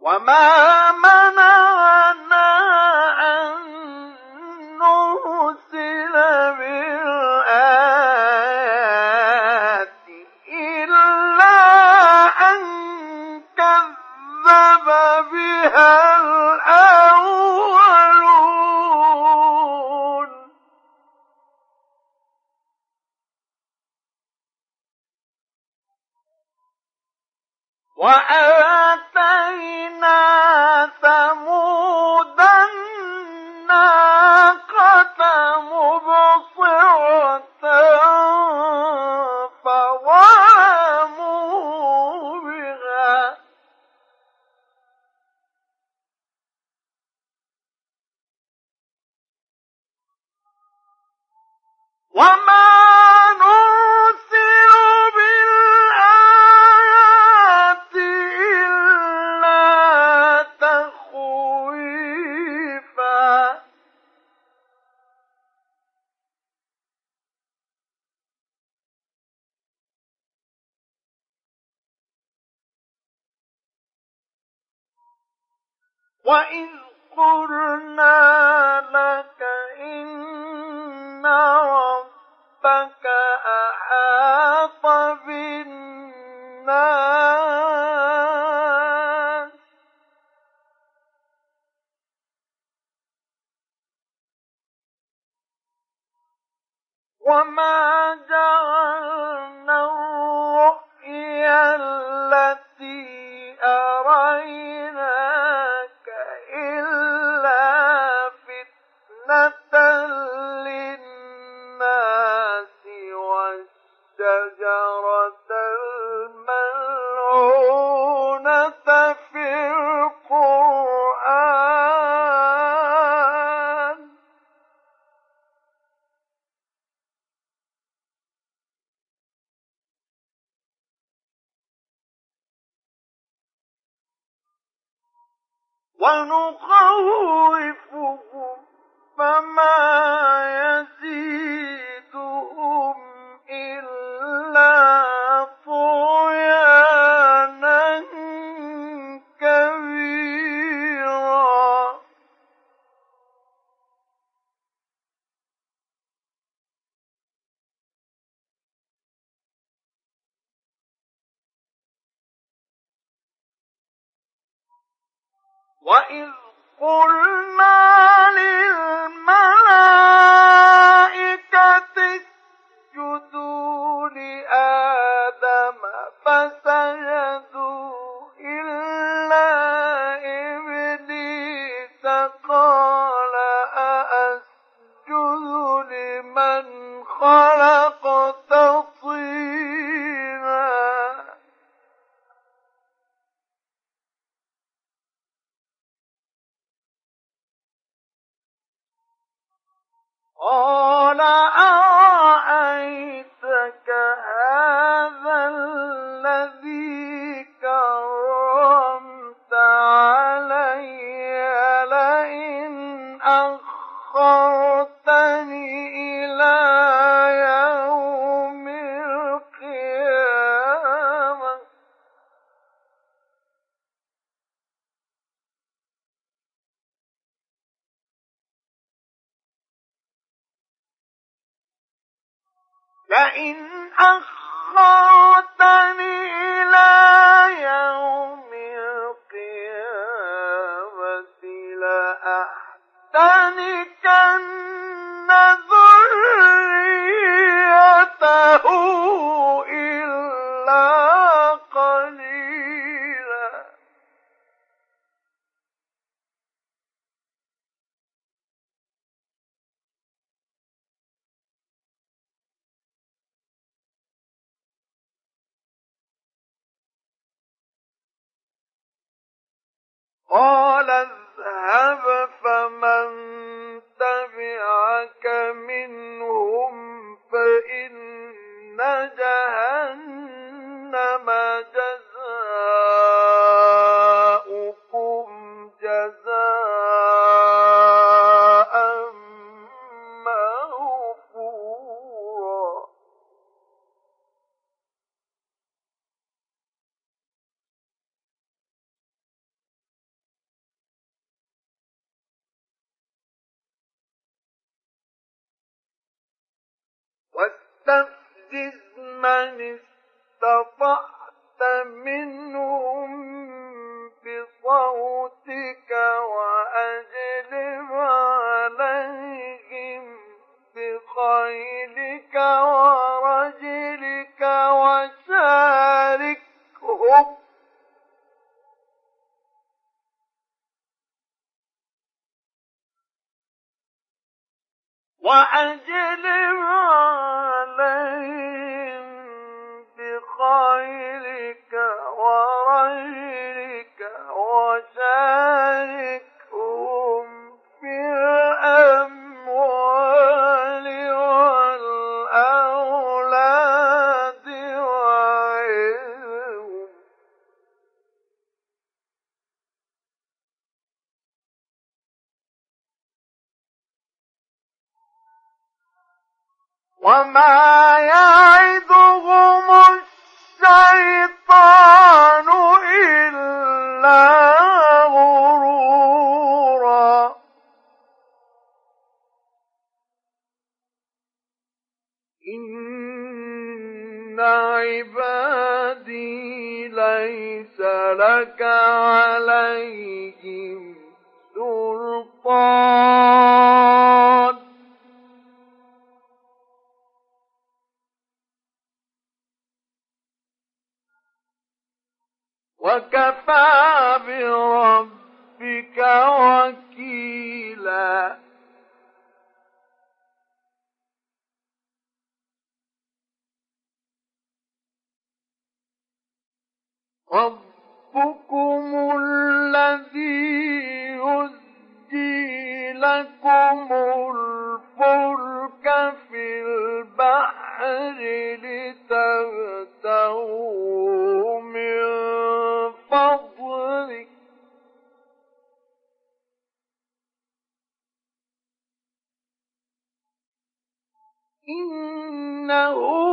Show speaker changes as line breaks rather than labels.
وما منعنا أن نرسل بالآيات إلا أن كذب بها الأولون وآتينا ثمود الناقة مبصرة فظلموا بها وما نرسل بالآيات إلا تخويفا وإذ قلنا لك إن ربك أحاط بالناس وما جعلنا الرؤيا التي أريناك إلا فتنة للناس والشجرة الملعونة في القرآن ونخوفهم فما يزيدهم إلا طغيانا كبيرا وإذ قلنا للملائكة اسجدوا لآدم فسجدوا إلا إبليس قال أأسجد لمن خلقت طينا قال أرأيتك هذا الذي كرمت علي لئن أخرتني إلى يوم القيامة إلى يوم القيامة لأحتنكن ذريته إلا قليلا قال اذهب فمن تبعك منهم فإن جهنم جزاؤكم جزاء موفورا واستفزز من استطعت منهم بصوتك وأجلب عليهم بخيلك ورجلك وأجلب عليهم بخيلك ورجلك وشاركهم في الأموال والأولاد وعظهم وما يعدهم الشيطان إلا غرورا إن عبادي ليس لك عليهم سلطان وكفى بربك وكيلا ربكم الذي يزجي لكم الفلك في البحر لتبتغوا من فضله إنه